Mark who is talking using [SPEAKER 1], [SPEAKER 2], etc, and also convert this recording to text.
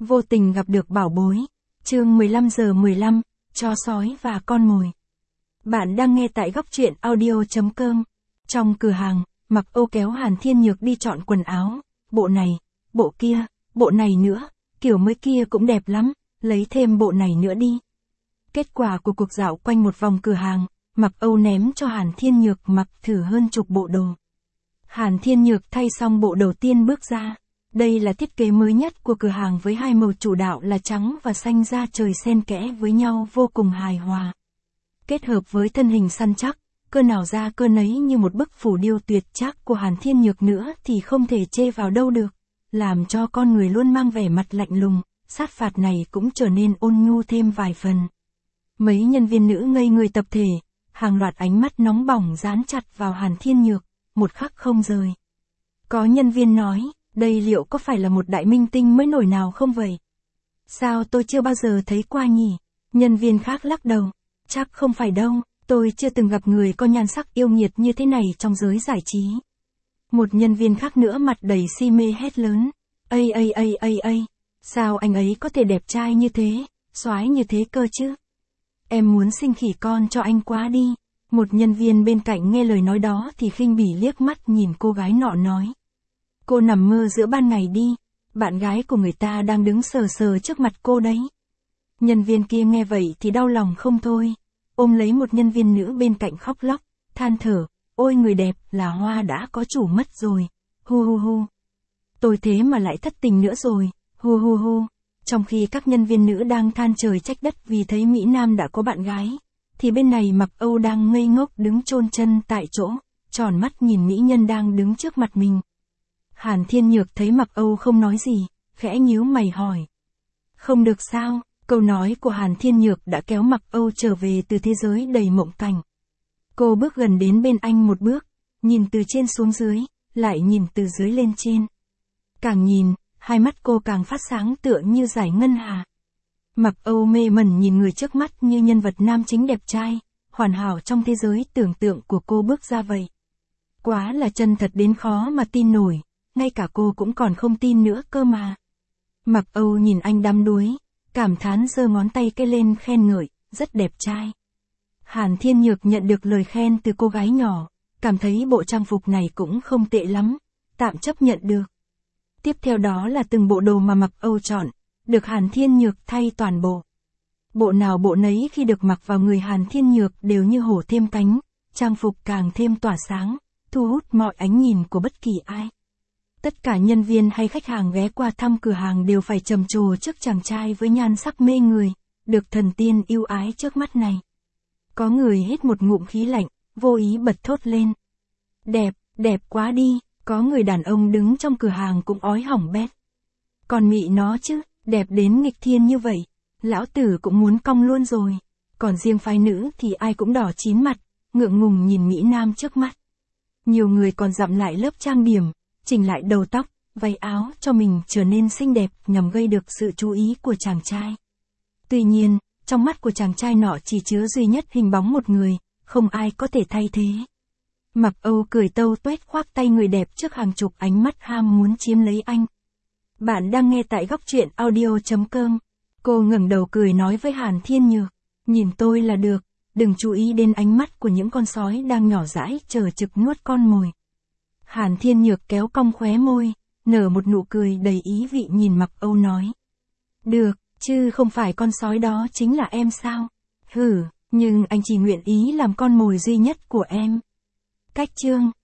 [SPEAKER 1] Vô tình gặp được bảo bối. Chương 15:15, chó sói và con mồi. Bạn đang nghe tại góc truyện audio.com. Trong cửa hàng, Mặc Âu kéo Hàn Thiên Nhược đi chọn quần áo. Bộ này, bộ kia, bộ này nữa, kiểu mới kia cũng đẹp lắm, lấy thêm bộ này nữa đi. Kết quả của cuộc dạo quanh một vòng cửa hàng, Mặc Âu ném cho Hàn Thiên Nhược mặc thử hơn chục bộ đồ. Hàn Thiên Nhược thay xong bộ đầu tiên bước ra. Đây là thiết kế mới nhất của cửa hàng với hai màu chủ đạo là trắng và xanh da trời xen kẽ với nhau vô cùng hài hòa. Kết hợp với thân hình săn chắc, cơ nào ra cơ nấy như một bức phủ điêu tuyệt trác của Hàn Thiên Nhược nữa thì không thể chê vào đâu được, làm cho con người luôn mang vẻ mặt lạnh lùng, sát phạt này cũng trở nên ôn nhu thêm vài phần. Mấy nhân viên nữ ngây người tập thể, hàng loạt ánh mắt nóng bỏng dán chặt vào Hàn Thiên Nhược, một khắc không rời. Có nhân viên nói, đây liệu có phải là một đại minh tinh mới nổi nào không vậy? Sao tôi chưa bao giờ thấy qua nhỉ? Nhân viên khác lắc đầu, chắc không phải đâu, tôi chưa từng gặp người có nhan sắc yêu nghiệt như thế này trong giới giải trí. Một nhân viên khác nữa mặt đầy si mê hét lớn, sao anh ấy có thể đẹp trai như thế, soái như thế cơ chứ? Em muốn sinh khỉ con cho anh quá đi. Một nhân viên bên cạnh nghe lời nói đó thì khinh bỉ liếc mắt nhìn cô gái nọ nói. Cô nằm mơ giữa ban ngày đi, bạn gái của người ta đang đứng sờ sờ trước mặt cô đấy. Nhân viên kia nghe vậy thì đau lòng không thôi, ôm lấy một nhân viên nữ bên cạnh khóc lóc, than thở, ôi người đẹp là hoa đã có chủ mất rồi, hu. Tôi thế mà lại thất tình nữa rồi, hu. Trong khi các nhân viên nữ đang than trời trách đất vì thấy Mỹ Nam đã có bạn gái, thì bên này Mặc Âu đang ngây ngốc đứng chôn chân tại chỗ, tròn mắt nhìn mỹ nhân đang đứng trước mặt mình. Hàn Thiên Nhược thấy Mặc Âu không nói gì, khẽ nhíu mày hỏi. Không được sao? Câu nói của Hàn Thiên Nhược đã kéo Mặc Âu trở về từ thế giới đầy mộng cảnh. Cô bước gần đến bên anh một bước, nhìn từ trên xuống dưới, lại nhìn từ dưới lên trên. Càng nhìn, hai mắt cô càng phát sáng tựa như dải ngân hà. Mặc Âu mê mẩn nhìn người trước mắt như nhân vật nam chính đẹp trai, hoàn hảo trong thế giới tưởng tượng của cô bước ra vậy. Quá là chân thật đến khó mà tin nổi, ngay cả cô cũng còn không tin nữa cơ mà. Mặc Âu nhìn anh đắm đuối, cảm thán giơ ngón tay cái lên khen ngợi, rất đẹp trai. Hàn Thiên Nhược nhận được lời khen từ cô gái nhỏ, cảm thấy bộ trang phục này cũng không tệ lắm, tạm chấp nhận được. Tiếp theo đó là từng bộ đồ mà Mặc Âu chọn, được Hàn Thiên Nhược thay toàn bộ. Bộ nào bộ nấy khi được mặc vào người Hàn Thiên Nhược đều như hổ thêm cánh, trang phục càng thêm tỏa sáng, thu hút mọi ánh nhìn của bất kỳ ai. Tất cả nhân viên hay khách hàng ghé qua thăm cửa hàng đều phải trầm trồ trước chàng trai với nhan sắc mê người, được thần tiên yêu ái trước mắt này. Có người hít một ngụm khí lạnh, vô ý bật thốt lên. Đẹp quá đi, có người đàn ông đứng trong cửa hàng cũng ói hỏng bét. Còn mị nó chứ, đẹp đến nghịch thiên như vậy, lão tử cũng muốn cong luôn rồi. Còn riêng phái nữ thì ai cũng đỏ chín mặt, ngượng ngùng nhìn Mỹ Nam trước mắt. Nhiều người còn dặm lại lớp trang điểm, chỉnh lại đầu tóc, váy áo cho mình trở nên xinh đẹp nhằm gây được sự chú ý của chàng trai. Tuy nhiên, trong mắt của chàng trai nọ chỉ chứa duy nhất hình bóng một người, không ai có thể thay thế. Mặc Âu cười tâu tuét khoác tay người đẹp trước hàng chục ánh mắt ham muốn chiếm lấy anh. Bạn đang nghe tại góc truyện audio.com. Cô ngẩng đầu cười nói với Hàn Thiên Nhược, nhìn tôi là được, đừng chú ý đến ánh mắt của những con sói đang nhỏ dãi chờ trực nuốt con mồi. Hàn Thiên Nhược kéo cong khóe môi, nở một nụ cười đầy ý vị nhìn Mặc Âu nói. Được, chứ không phải con sói đó chính là em sao? Nhưng anh chỉ nguyện ý làm con mồi duy nhất của em. Cách chương